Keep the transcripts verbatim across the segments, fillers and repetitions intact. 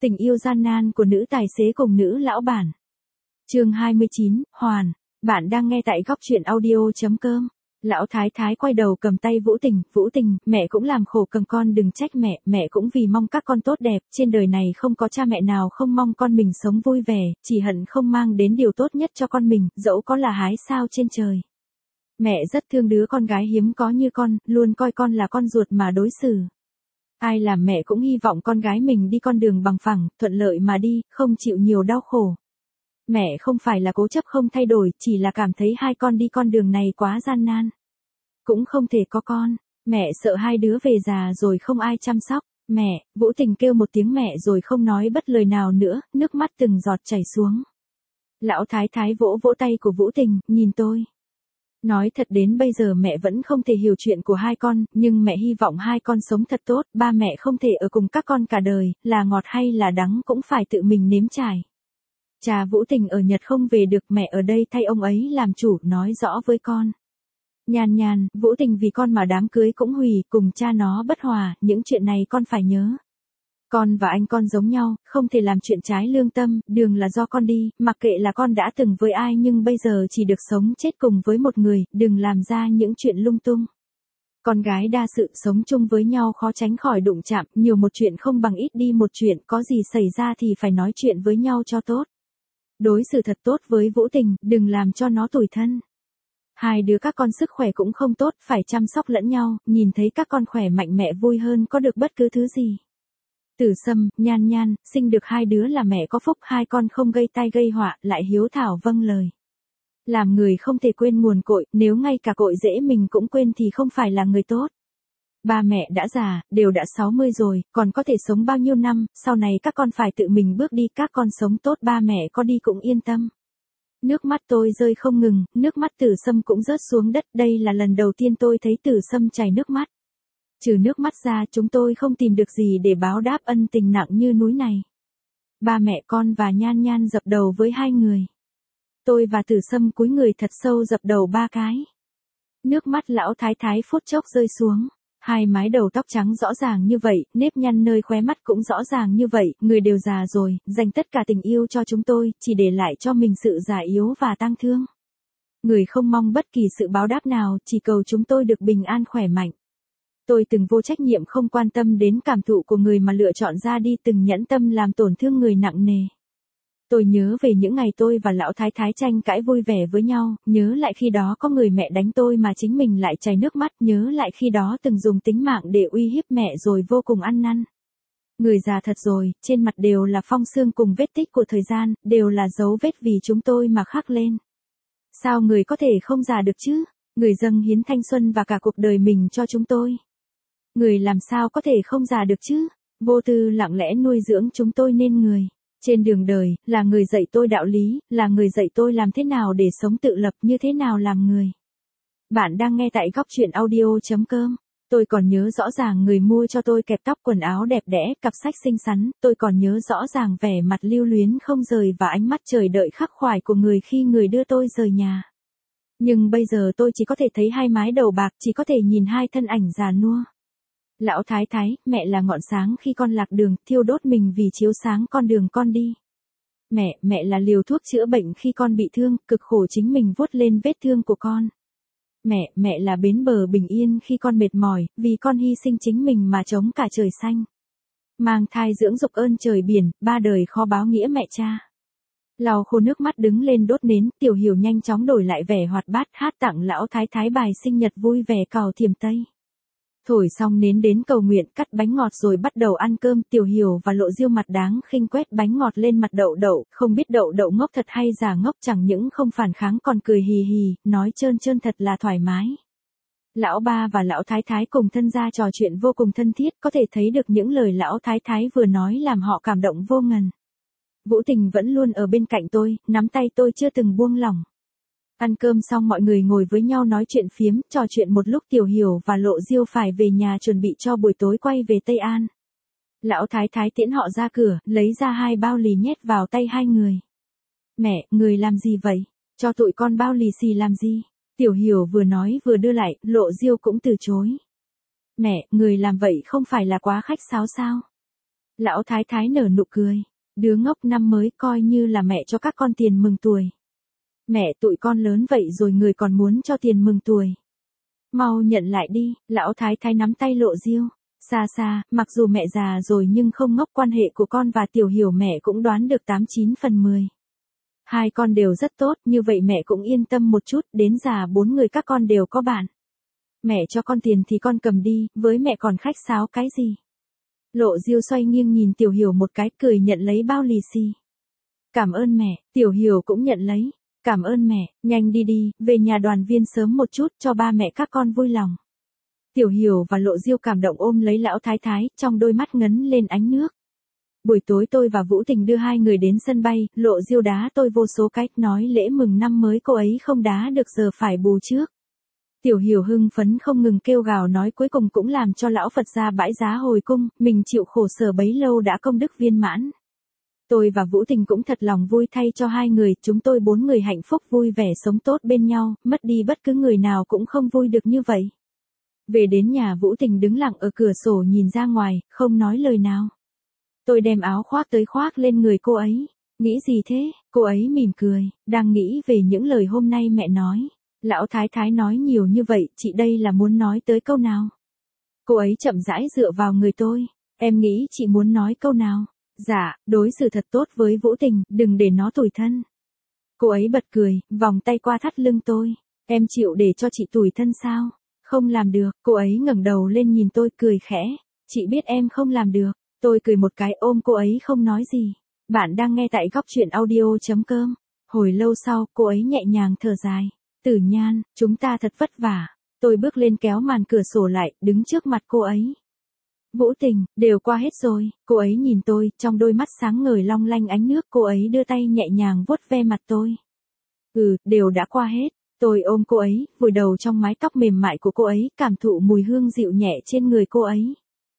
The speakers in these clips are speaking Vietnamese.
Tình yêu gian nan của nữ tài xế cùng nữ lão bản. Chương hai mươi chín, Hoàn. Bạn đang nghe tại góc truyện audio chấm com. Lão thái thái quay đầu cầm tay Vũ Tình, Vũ Tình, mẹ cũng làm khổ cầm con đừng trách mẹ, mẹ cũng vì mong các con tốt đẹp, trên đời này không có cha mẹ nào không mong con mình sống vui vẻ, chỉ hận không mang đến điều tốt nhất cho con mình, dẫu có là hái sao trên trời. Mẹ rất thương đứa con gái hiếm có như con, luôn coi con là con ruột mà đối xử. Ai làm mẹ cũng hy vọng con gái mình đi con đường bằng phẳng, thuận lợi mà đi, không chịu nhiều đau khổ. Mẹ không phải là cố chấp không thay đổi, chỉ là cảm thấy hai con đi con đường này quá gian nan. Cũng không thể có con, mẹ sợ hai đứa về già rồi không ai chăm sóc. Mẹ, Vũ Tình kêu một tiếng mẹ rồi không nói bất lời nào nữa, nước mắt từng giọt chảy xuống. Lão thái thái vỗ vỗ tay của Vũ Tình, nhìn tôi. Nói thật đến bây giờ mẹ vẫn không thể hiểu chuyện của hai con, nhưng mẹ hy vọng hai con sống thật tốt, ba mẹ không thể ở cùng các con cả đời, là ngọt hay là đắng cũng phải tự mình nếm trải. Cha Vũ Tình ở Nhật không về được, mẹ ở đây thay ông ấy làm chủ, nói rõ với con. Nhàn nhàn, Vũ Tình vì con mà đám cưới cũng hủy, cùng cha nó bất hòa, những chuyện này con phải nhớ. Con và anh con giống nhau, không thể làm chuyện trái lương tâm, đường là do con đi, mặc kệ là con đã từng với ai nhưng bây giờ chỉ được sống chết cùng với một người, đừng làm ra những chuyện lung tung. Con gái đa sự sống chung với nhau khó tránh khỏi đụng chạm, nhiều một chuyện không bằng ít đi một chuyện, có gì xảy ra thì phải nói chuyện với nhau cho tốt. Đối xử thật tốt với Vũ Tình, đừng làm cho nó tủi thân. Hai đứa các con sức khỏe cũng không tốt, phải chăm sóc lẫn nhau, nhìn thấy các con khỏe mạnh mẹ vui hơn có được bất cứ thứ gì. Tử Sâm, Nhan Nhan, sinh được hai đứa là mẹ có phúc, hai con không gây tai gây họa, lại hiếu thảo vâng lời. Làm người không thể quên nguồn cội, nếu ngay cả cội rễ mình cũng quên thì không phải là người tốt. Ba mẹ đã già, đều đã sáu mươi rồi, còn có thể sống bao nhiêu năm, sau này các con phải tự mình bước đi, các con sống tốt ba mẹ có đi cũng yên tâm. Nước mắt tôi rơi không ngừng, nước mắt Tử Sâm cũng rớt xuống đất, đây là lần đầu tiên tôi thấy Tử Sâm chảy nước mắt. Trừ nước mắt ra chúng tôi không tìm được gì để báo đáp ân tình nặng như núi này. Ba mẹ con và Nhan Nhan dập đầu với hai người. Tôi và Tử Sâm cúi người thật sâu dập đầu ba cái. Nước mắt lão thái thái phút chốc rơi xuống. Hai mái đầu tóc trắng rõ ràng như vậy, nếp nhăn nơi khóe mắt cũng rõ ràng như vậy, người đều già rồi, dành tất cả tình yêu cho chúng tôi, chỉ để lại cho mình sự già yếu và tang thương. Người không mong bất kỳ sự báo đáp nào, chỉ cầu chúng tôi được bình an khỏe mạnh. Tôi từng vô trách nhiệm không quan tâm đến cảm thụ của người mà lựa chọn ra đi, từng nhẫn tâm làm tổn thương người nặng nề. Tôi nhớ về những ngày tôi và lão thái thái tranh cãi vui vẻ với nhau, nhớ lại khi đó có người mẹ đánh tôi mà chính mình lại chảy nước mắt, nhớ lại khi đó từng dùng tính mạng để uy hiếp mẹ rồi vô cùng ăn năn. Người già thật rồi, trên mặt đều là phong sương cùng vết tích của thời gian, đều là dấu vết vì chúng tôi mà khắc lên. Sao người có thể không già được chứ? Người dâng hiến thanh xuân và cả cuộc đời mình cho chúng tôi. Người làm sao có thể không già được chứ? Vô tư lặng lẽ nuôi dưỡng chúng tôi nên người. Trên đường đời, là người dạy tôi đạo lý, là người dạy tôi làm thế nào để sống tự lập, như thế nào làm người. Bạn đang nghe tại góc truyện audio chấm com. Tôi còn nhớ rõ ràng người mua cho tôi kẹp tóc, quần áo đẹp đẽ, cặp sách xinh xắn, tôi còn nhớ rõ ràng vẻ mặt lưu luyến không rời và ánh mắt chờ đợi khắc khoải của người khi người đưa tôi rời nhà. Nhưng bây giờ tôi chỉ có thể thấy hai mái đầu bạc, chỉ có thể nhìn hai thân ảnh già nua. Lão thái thái, mẹ là ngọn sáng khi con lạc đường, thiêu đốt mình vì chiếu sáng con đường con đi. Mẹ, mẹ là liều thuốc chữa bệnh khi con bị thương, cực khổ chính mình vuốt lên vết thương của con. Mẹ, mẹ là bến bờ bình yên khi con mệt mỏi, vì con hy sinh chính mình mà chống cả trời xanh. Mang thai dưỡng dục ơn trời biển, ba đời khó báo nghĩa mẹ cha. Lau khô nước mắt đứng lên đốt nến, Tiểu Hiểu nhanh chóng đổi lại vẻ hoạt bát, hát tặng lão thái thái bài sinh nhật vui vẻ cào thiềm tây. Thổi xong nến đến cầu nguyện, cắt bánh ngọt rồi bắt đầu ăn cơm, Tiểu Hiểu và Lộ Diêu mặt đáng khinh quét bánh ngọt lên mặt Đậu Đậu, không biết Đậu Đậu ngốc thật hay giả ngốc, chẳng những không phản kháng còn cười hì hì, nói trơn trơn thật là thoải mái. Lão ba và lão thái thái cùng thân gia trò chuyện vô cùng thân thiết, có thể thấy được những lời lão thái thái vừa nói làm họ cảm động vô ngần. Vũ Tình vẫn luôn ở bên cạnh tôi, nắm tay tôi chưa từng buông lỏng. Ăn cơm xong mọi người ngồi với nhau nói chuyện phiếm, trò chuyện một lúc Tiểu Hiểu và Lộ Diêu phải về nhà chuẩn bị cho buổi tối quay về Tây An. Lão thái thái tiễn họ ra cửa, lấy ra hai bao lì nhét vào tay hai người. Mẹ, người làm gì vậy? Cho tụi con bao lì xì làm gì? Tiểu Hiểu vừa nói vừa đưa lại, Lộ Diêu cũng từ chối. Mẹ, người làm vậy không phải là quá khách sáo sao? Lão thái thái nở nụ cười. Đứa ngốc, năm mới coi như là mẹ cho các con tiền mừng tuổi. Mẹ, tụi con lớn vậy rồi người còn muốn cho tiền mừng tuổi. Mau nhận lại đi. Lão thái thái nắm tay Lộ Diêu. Xa xa, mặc dù mẹ già rồi nhưng không ngốc, quan hệ của con và Tiểu Hiểu mẹ cũng đoán được tám chín phần mười. Hai con đều rất tốt, như vậy mẹ cũng yên tâm một chút, đến già bốn người các con đều có bạn. Mẹ cho con tiền thì con cầm đi, với mẹ còn khách sáo cái gì. Lộ Diêu xoay nghiêng nhìn Tiểu Hiểu một cái, cười nhận lấy bao lì xì. Cảm ơn mẹ. Tiểu Hiểu cũng nhận lấy. Cảm ơn mẹ, nhanh đi đi, về nhà đoàn viên sớm một chút cho ba mẹ các con vui lòng. Tiểu Hiểu và Lộ Diêu cảm động ôm lấy lão thái thái, trong đôi mắt ngấn lên ánh nước. Buổi tối tôi và Vũ Tình đưa hai người đến sân bay, Lộ Diêu đá tôi vô số cách, nói lễ mừng năm mới cô ấy không đá được giờ phải bù trước. Tiểu Hiểu hưng phấn không ngừng kêu gào nói cuối cùng cũng làm cho lão Phật ra bãi giá hồi cung, mình chịu khổ sở bấy lâu đã công đức viên mãn. Tôi và Vũ Tình cũng thật lòng vui thay cho hai người, chúng tôi bốn người hạnh phúc vui vẻ sống tốt bên nhau, mất đi bất cứ người nào cũng không vui được như vậy. Về đến nhà Vũ Tình đứng lặng ở cửa sổ nhìn ra ngoài, không nói lời nào. Tôi đem áo khoác tới khoác lên người cô ấy. Nghĩ gì thế? Cô ấy mỉm cười, đang nghĩ về những lời hôm nay mẹ nói. Lão thái thái nói nhiều như vậy, chị đây là muốn nói tới câu nào? Cô ấy chậm rãi dựa vào người tôi. Em nghĩ chị muốn nói câu nào? Dạ, đối xử thật tốt với Vũ Tình, đừng để nó tủi thân. Cô ấy bật cười, vòng tay qua thắt lưng tôi. Em chịu để cho chị tủi thân sao? Không làm được. Cô ấy ngẩng đầu lên nhìn tôi cười khẽ. Chị biết em không làm được. Tôi cười một cái ôm cô ấy không nói gì. Bạn đang nghe tại góc truyện audio.com. Hồi lâu sau, cô ấy nhẹ nhàng thở dài. Tử Nhan, chúng ta thật vất vả. Tôi bước lên kéo màn cửa sổ lại, đứng trước mặt cô ấy. Vũ Tình, đều qua hết rồi. Cô ấy nhìn tôi, trong đôi mắt sáng ngời long lanh ánh nước, cô ấy đưa tay nhẹ nhàng vuốt ve mặt tôi. Ừ, đều đã qua hết. Tôi ôm cô ấy, vùi đầu trong mái tóc mềm mại của cô ấy, cảm thụ mùi hương dịu nhẹ trên người cô ấy.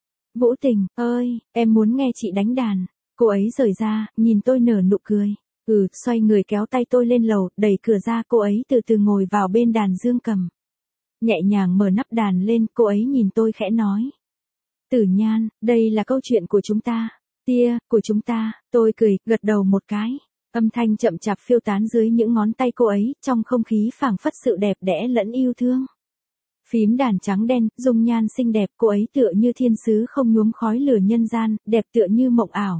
Vũ Tình, ơi, em muốn nghe chị đánh đàn. Cô ấy rời ra, nhìn tôi nở nụ cười. Ừ, xoay người kéo tay tôi lên lầu, đẩy cửa ra, cô ấy từ từ ngồi vào bên đàn dương cầm. Nhẹ nhàng mở nắp đàn lên, cô ấy nhìn tôi khẽ nói. Tử Nhan, đây là câu chuyện của chúng ta. Tia, của chúng ta. Tôi cười, gật đầu một cái. Âm thanh chậm chạp phiêu tán dưới những ngón tay cô ấy, trong không khí phảng phất sự đẹp đẽ lẫn yêu thương. Phím đàn trắng đen, dung nhan xinh đẹp, cô ấy tựa như thiên sứ không nhuốm khói lửa nhân gian, đẹp tựa như mộng ảo.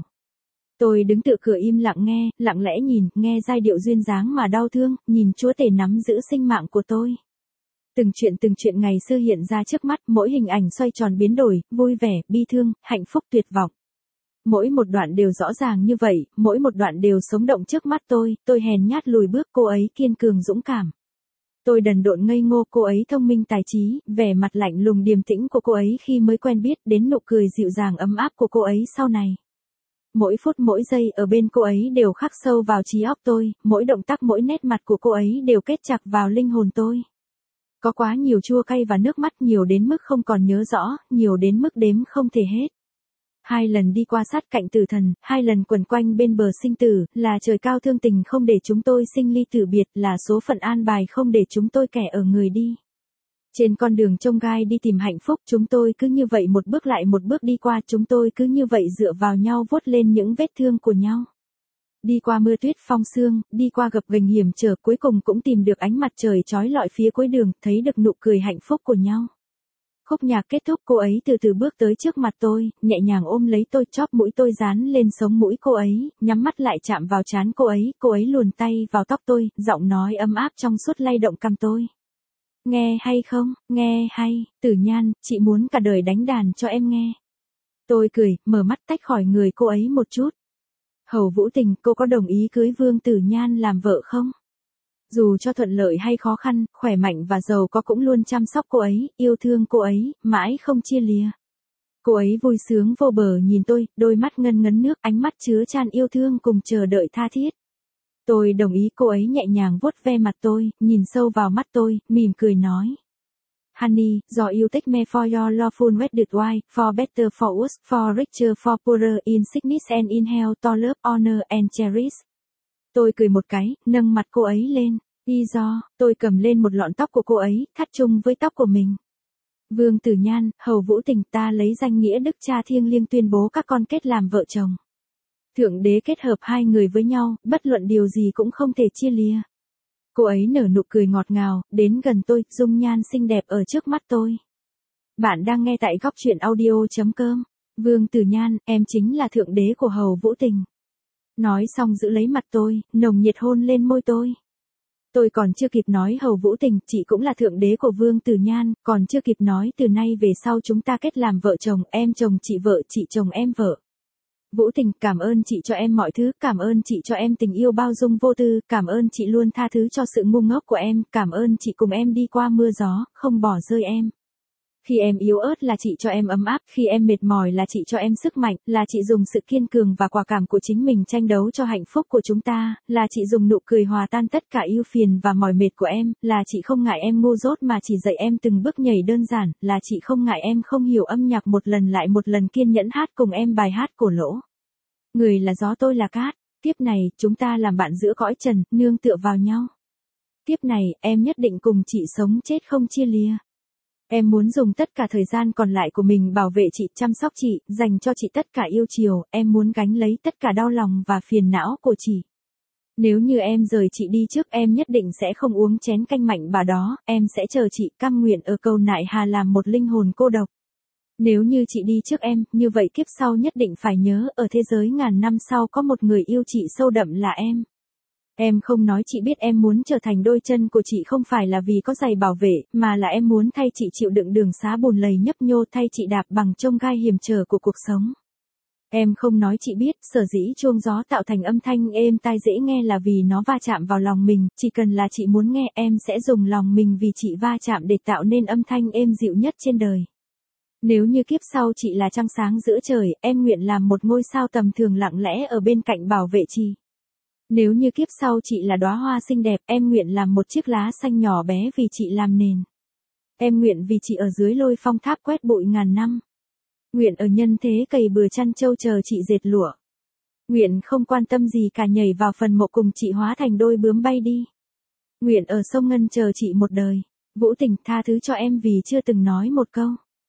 Tôi đứng tựa cửa im lặng nghe, lặng lẽ nhìn, nghe giai điệu duyên dáng mà đau thương, nhìn Chúa Tể nắm giữ sinh mạng của tôi. Từng chuyện từng chuyện ngày xưa hiện ra trước mắt, mỗi hình ảnh xoay tròn biến đổi, vui vẻ, bi thương, hạnh phúc tuyệt vọng. Mỗi một đoạn đều rõ ràng như vậy, mỗi một đoạn đều sống động trước mắt tôi, tôi hèn nhát lùi bước, cô ấy kiên cường dũng cảm. Tôi đần độn ngây ngô, cô ấy thông minh tài trí, vẻ mặt lạnh lùng điềm tĩnh của cô ấy khi mới quen biết, đến nụ cười dịu dàng ấm áp của cô ấy sau này. Mỗi phút mỗi giây ở bên cô ấy đều khắc sâu vào trí óc tôi, mỗi động tác mỗi nét mặt của cô ấy đều kết chặt vào linh hồn tôi. Có quá nhiều chua cay và nước mắt, nhiều đến mức không còn nhớ rõ, nhiều đến mức đếm không thể hết. Hai lần đi qua sát cạnh tử thần, hai lần quẩn quanh bên bờ sinh tử, là trời cao thương tình không để chúng tôi sinh ly tử biệt, là số phận an bài không để chúng tôi kẻ ở người đi. Trên con đường chông gai đi tìm hạnh phúc, chúng tôi cứ như vậy một bước lại một bước đi qua, chúng tôi cứ như vậy dựa vào nhau vuốt lên những vết thương của nhau. Đi qua mưa tuyết phong sương, đi qua gập ghềnh hiểm trở, cuối cùng cũng tìm được ánh mặt trời chói lọi phía cuối đường, thấy được nụ cười hạnh phúc của nhau. Khúc nhạc kết thúc, cô ấy từ từ bước tới trước mặt tôi, nhẹ nhàng ôm lấy tôi, chóp mũi tôi dán lên sống mũi cô ấy, nhắm mắt lại chạm vào trán cô ấy, cô ấy luồn tay vào tóc tôi, giọng nói ấm áp trong suốt lay động cằm tôi. Nghe hay không, nghe hay, Tử Nhan, chị muốn cả đời đánh đàn cho em nghe. Tôi cười, mở mắt tách khỏi người cô ấy một chút. Hầu Vũ Tình, cô có đồng ý cưới Vương Tử Nhan làm vợ không? Dù cho thuận lợi hay khó khăn, khỏe mạnh và giàu có cũng luôn chăm sóc cô ấy, yêu thương cô ấy, mãi không chia lìa. Cô ấy vui sướng vô bờ nhìn tôi, đôi mắt ngân ngấn nước, ánh mắt chứa chan yêu thương cùng chờ đợi tha thiết. Tôi đồng ý, cô ấy nhẹ nhàng vuốt ve mặt tôi, nhìn sâu vào mắt tôi, mỉm cười nói. Honey, do you take me for your lawful wedded wife, for better for worse, for richer for poorer, in sickness and in health, to love, honor and cherish. Tôi cười một cái, nâng mặt cô ấy lên. Y do, tôi cầm lên một lọn tóc của cô ấy, thắt chung với tóc của mình. Vương Tử Nhan, hầu Vũ Tình, ta lấy danh nghĩa đức cha thiêng liêng tuyên bố các con kết làm vợ chồng. Thượng đế kết hợp hai người với nhau, bất luận điều gì cũng không thể chia lìa. Cô ấy nở nụ cười ngọt ngào, đến gần tôi, dung nhan xinh đẹp ở trước mắt tôi. Bạn đang nghe tại góc truyện audio.com. Vương Tử Nhan, em chính là thượng đế của hầu Vũ Tình. Nói xong giữ lấy mặt tôi, nồng nhiệt hôn lên môi tôi. Tôi còn chưa kịp nói hầu Vũ Tình, chị cũng là thượng đế của Vương Tử Nhan, còn chưa kịp nói từ nay về sau chúng ta kết làm vợ chồng, em chồng chị vợ, chị chồng em vợ. Vũ Tình, cảm ơn chị cho em mọi thứ, cảm ơn chị cho em tình yêu bao dung vô tư, cảm ơn chị luôn tha thứ cho sự ngu ngốc của em, cảm ơn chị cùng em đi qua mưa gió, không bỏ rơi em. Khi em yếu ớt là chị cho em ấm áp, khi em mệt mỏi là chị cho em sức mạnh, là chị dùng sự kiên cường và quả cảm của chính mình tranh đấu cho hạnh phúc của chúng ta, là chị dùng nụ cười hòa tan tất cả ưu phiền và mỏi mệt của em, là chị không ngại em ngu dốt mà chỉ dạy em từng bước nhảy đơn giản, là chị không ngại em không hiểu âm nhạc một lần lại một lần kiên nhẫn hát cùng em bài hát cổ lỗ. Người là gió tôi là cát, tiếp này, chúng ta làm bạn giữa cõi trần, nương tựa vào nhau. Tiếp này, em nhất định cùng chị sống chết không chia lìa. Em muốn dùng tất cả thời gian còn lại của mình bảo vệ chị, chăm sóc chị, dành cho chị tất cả yêu chiều, em muốn gánh lấy tất cả đau lòng và phiền não của chị. Nếu như em rời chị đi trước, em nhất định sẽ không uống chén canh mạnh bà đó, em sẽ chờ chị, cam nguyện ở cầu nại hà làm một linh hồn cô độc. Nếu như chị đi trước em, như vậy kiếp sau nhất định phải nhớ, ở thế giới ngàn năm sau có một người yêu chị sâu đậm là em. Em không nói chị biết em muốn trở thành đôi chân của chị không phải là vì có giày bảo vệ, mà là em muốn thay chị chịu đựng đường xá bùn lầy nhấp nhô, thay chị đạp bằng chông gai hiểm trở của cuộc sống. Em không nói chị biết, sở dĩ chuông gió tạo thành âm thanh êm tai dễ nghe là vì nó va chạm vào lòng mình, chỉ cần là chị muốn nghe em sẽ dùng lòng mình vì chị va chạm để tạo nên âm thanh êm dịu nhất trên đời. Nếu như kiếp sau chị là trăng sáng giữa trời, em nguyện làm một ngôi sao tầm thường lặng lẽ ở bên cạnh bảo vệ chị. Nếu như kiếp sau chị là đóa hoa xinh đẹp, em nguyện làm một chiếc lá xanh nhỏ bé vì chị làm nền. Em nguyện vì chị ở dưới lôi phong tháp quét bụi ngàn năm. Nguyện ở nhân thế cày bừa chăn trâu chờ chị dệt lụa. Nguyện không quan tâm gì cả nhảy vào phần mộ cùng chị hóa thành đôi bướm bay đi. Nguyện ở sông Ngân chờ chị một đời. Vũ Tình, tha thứ cho em vì chưa từng nói một câu.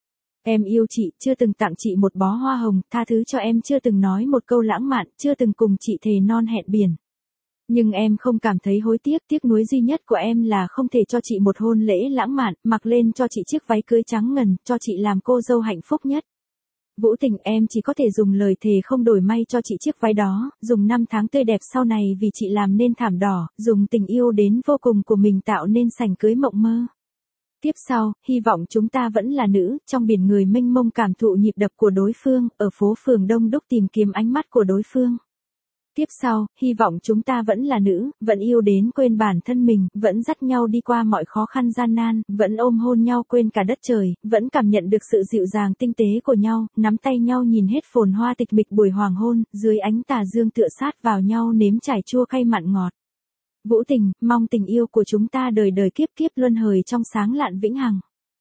Em yêu chị, chưa từng tặng chị một bó hoa hồng, tha thứ cho em chưa từng nói một câu lãng mạn, chưa từng cùng chị thề non hẹn biển. Nhưng em không cảm thấy hối tiếc, tiếc nuối duy nhất của em là không thể cho chị một hôn lễ lãng mạn, mặc lên cho chị chiếc váy cưới trắng ngần, cho chị làm cô dâu hạnh phúc nhất. Vũ Tình, em chỉ có thể dùng lời thề không đổi may cho chị chiếc váy đó, dùng năm tháng tươi đẹp sau này vì chị làm nên thảm đỏ, dùng tình yêu đến vô cùng của mình tạo nên sảnh cưới mộng mơ. Tiếp sau, hy vọng chúng ta vẫn là nữ, trong biển người mênh mông cảm thụ nhịp đập của đối phương, ở phố phường đông đúc tìm kiếm ánh mắt của đối phương. Tiếp sau, hy vọng chúng ta vẫn là nữ, vẫn yêu đến quên bản thân mình, vẫn dắt nhau đi qua mọi khó khăn gian nan, vẫn ôm hôn nhau quên cả đất trời, vẫn cảm nhận được sự dịu dàng tinh tế của nhau, nắm tay nhau nhìn hết phồn hoa tịch mịch buổi hoàng hôn, dưới ánh tà dương tựa sát vào nhau nếm trải chua cay mặn ngọt. Vũ Tình, mong tình yêu của chúng ta đời đời kiếp kiếp luân hồi trong sáng lạn vĩnh hằng.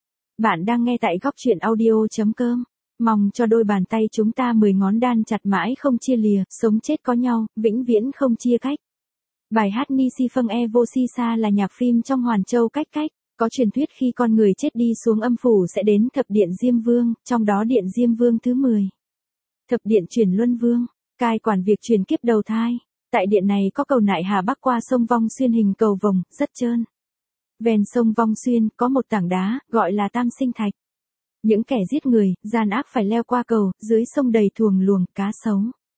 Bạn đang nghe tại góc truyện audio.com. Mong cho đôi bàn tay chúng ta mười ngón đan chặt mãi không chia lìa, sống chết có nhau, vĩnh viễn không chia cách. Bài hát Ni Si Phâng E Vô Si Sa là nhạc phim trong Hoàn Châu cách cách. Có truyền thuyết khi con người chết đi xuống âm phủ sẽ đến thập điện Diêm Vương, trong đó điện Diêm Vương thứ mười. Thập điện chuyển luân vương, cai quản việc truyền kiếp đầu thai. Tại điện này có cầu nại hà bắc qua sông Vong Xuyên hình cầu vồng, rất trơn. Ven sông Vong Xuyên có một tảng đá, gọi là Tam Sinh Thạch. Những kẻ giết người, gian ác phải leo qua cầu, dưới sông đầy thuồng luồng, cá sấu.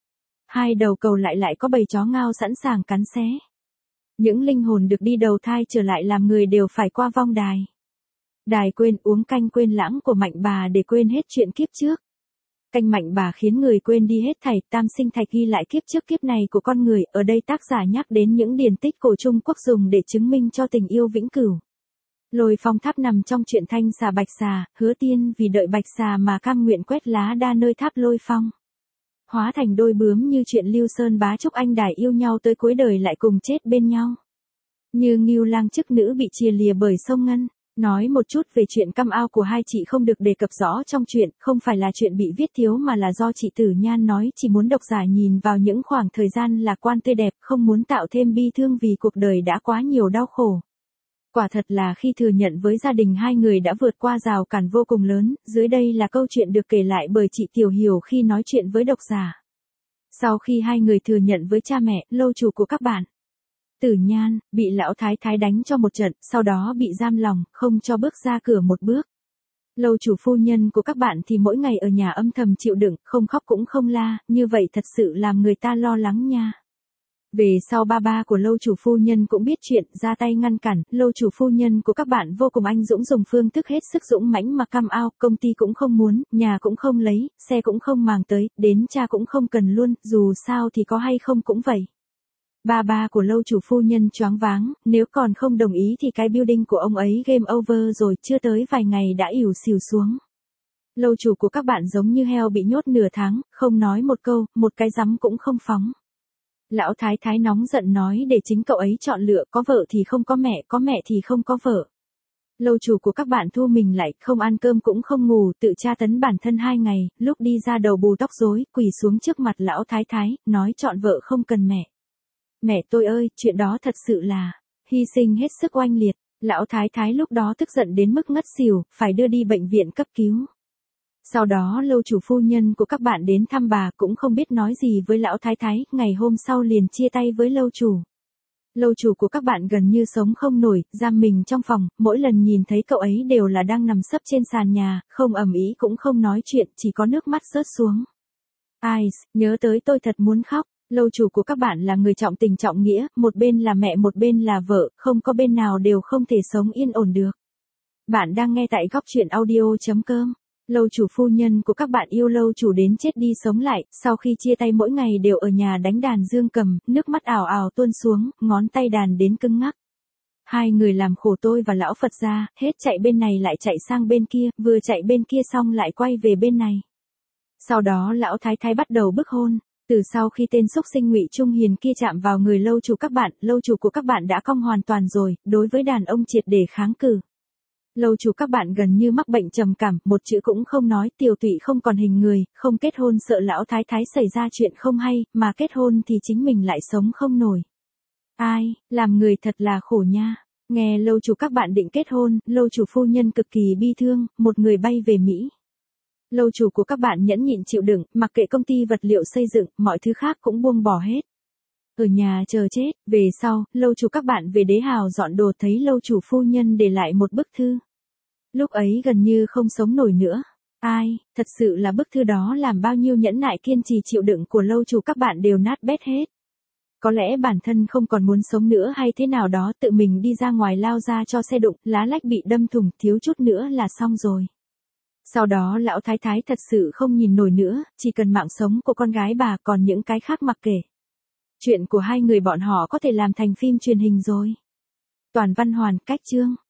Hai đầu cầu lại lại có bầy chó ngao sẵn sàng cắn xé. Những linh hồn được đi đầu thai trở lại làm người đều phải qua vong đài. Đài quên uống canh quên lãng của mạnh bà để quên hết chuyện kiếp trước. Canh mạnh bà khiến người quên đi hết thảy, Tam Sinh Thạch ghi lại kiếp trước kiếp này của con người, ở đây tác giả nhắc đến những điển tích cổ Trung Quốc dùng để chứng minh cho tình yêu vĩnh cửu. Lôi phong tháp nằm trong truyện Thanh Xà Bạch Xà, Hứa Tiên vì đợi Bạch Xà mà cam nguyện quét lá đa nơi tháp lôi phong. Hóa thành đôi bướm như chuyện Lưu Sơn Bá Trúc Anh Đài yêu nhau tới cuối đời lại cùng chết bên nhau. Như Ngưu Lang chức nữ bị chia lìa bởi sông Ngân. Nói một chút về chuyện căm ao của hai chị không được đề cập rõ trong truyện, không phải là chuyện bị viết thiếu mà là do chị Tử Nhan nói chỉ muốn độc giả nhìn vào những khoảng thời gian lạc quan tươi đẹp, không muốn tạo thêm bi thương vì cuộc đời đã quá nhiều đau khổ. Quả thật là khi thừa nhận với gia đình hai người đã vượt qua rào cản vô cùng lớn, dưới đây là câu chuyện được kể lại bởi chị Tiểu Hiểu khi nói chuyện với độc giả. Sau khi hai người thừa nhận với cha mẹ, lâu chủ của các bạn, Tử Nhan, bị lão thái thái đánh cho một trận, sau đó bị giam lòng, không cho bước ra cửa một bước. Lâu chủ phu nhân của các bạn thì mỗi ngày ở nhà âm thầm chịu đựng, không khóc cũng không la, như vậy thật sự làm người ta lo lắng nha. Về sau ba ba của lâu chủ phu nhân cũng biết chuyện, ra tay ngăn cản, lâu chủ phu nhân của các bạn vô cùng anh dũng dùng phương thức hết sức dũng mãnh mà cam ao, công ty cũng không muốn, nhà cũng không lấy, xe cũng không màng tới, đến cha cũng không cần luôn, dù sao thì có hay không cũng vậy. Ba ba của lâu chủ phu nhân choáng váng, nếu còn không đồng ý thì cái building của ông ấy game over rồi, chưa tới vài ngày đã ỉu xìu xuống. Lâu chủ của các bạn giống như heo bị nhốt nửa tháng, không nói một câu, một cái rắm cũng không phóng. Lão thái thái nóng giận nói để chính cậu ấy chọn lựa, có vợ thì không có mẹ, có mẹ thì không có vợ. Lâu chủ của các bạn thu mình lại, không ăn cơm cũng không ngủ, tự tra tấn bản thân hai ngày, lúc đi ra đầu bù tóc rối, quỳ xuống trước mặt lão thái thái, nói chọn vợ không cần mẹ. Mẹ tôi ơi, chuyện đó thật sự là hy sinh hết sức oanh liệt. Lão thái thái lúc đó tức giận đến mức ngất xỉu, phải đưa đi bệnh viện cấp cứu. Sau đó lâu chủ phu nhân của các bạn đến thăm bà, cũng không biết nói gì với lão thái thái, ngày hôm sau liền chia tay với lâu chủ. Lâu chủ của các bạn gần như sống không nổi, giam mình trong phòng, mỗi lần nhìn thấy cậu ấy đều là đang nằm sấp trên sàn nhà, không ầm ĩ cũng không nói chuyện, chỉ có nước mắt rớt xuống. Ai, nhớ tới tôi thật muốn khóc. Lâu chủ của các bạn là người trọng tình trọng nghĩa, một bên là mẹ một bên là vợ, không có bên nào đều không thể sống yên ổn được. Bạn đang nghe tại góc truyện audio chấm com. Lâu chủ phu nhân của các bạn yêu lâu chủ đến chết đi sống lại, sau khi chia tay mỗi ngày đều ở nhà đánh đàn dương cầm, nước mắt ảo ảo tuôn xuống, ngón tay đàn đến cứng ngắc. Hai người làm khổ tôi và lão Phật gia, hết chạy bên này lại chạy sang bên kia, vừa chạy bên kia xong lại quay về bên này. Sau đó lão thái thái bắt đầu bức hôn. Từ sau khi tên xúc sinh Ngụy Trung Hiền kia chạm vào người lâu chủ các bạn, lâu chủ của các bạn đã cong hoàn toàn rồi, đối với đàn ông triệt để kháng cự. Lâu chủ các bạn gần như mắc bệnh trầm cảm, một chữ cũng không nói, tiều tụy không còn hình người, không kết hôn sợ lão thái thái xảy ra chuyện không hay, mà kết hôn thì chính mình lại sống không nổi. Ai, làm người thật là khổ nha. Nghe lâu chủ các bạn định kết hôn, lâu chủ phu nhân cực kỳ bi thương, một người bay về Mỹ. Lâu chủ của các bạn nhẫn nhịn chịu đựng, mặc kệ công ty vật liệu xây dựng, mọi thứ khác cũng buông bỏ hết. Ở nhà chờ chết, về sau, lâu chủ các bạn về Đế Hào dọn đồ thấy lâu chủ phu nhân để lại một bức thư. Lúc ấy gần như không sống nổi nữa. Ai, thật sự là bức thư đó làm bao nhiêu nhẫn nại kiên trì chịu đựng của lâu chủ các bạn đều nát bét hết. Có lẽ bản thân không còn muốn sống nữa hay thế nào đó, tự mình đi ra ngoài lao ra cho xe đụng, lá lách bị đâm thủng, thiếu chút nữa là xong rồi. Sau đó lão thái thái thật sự không nhìn nổi nữa, chỉ cần mạng sống của con gái bà, còn những cái khác mặc kệ. Chuyện của hai người bọn họ có thể làm thành phim truyền hình rồi. Toàn văn hoàn, cách chương.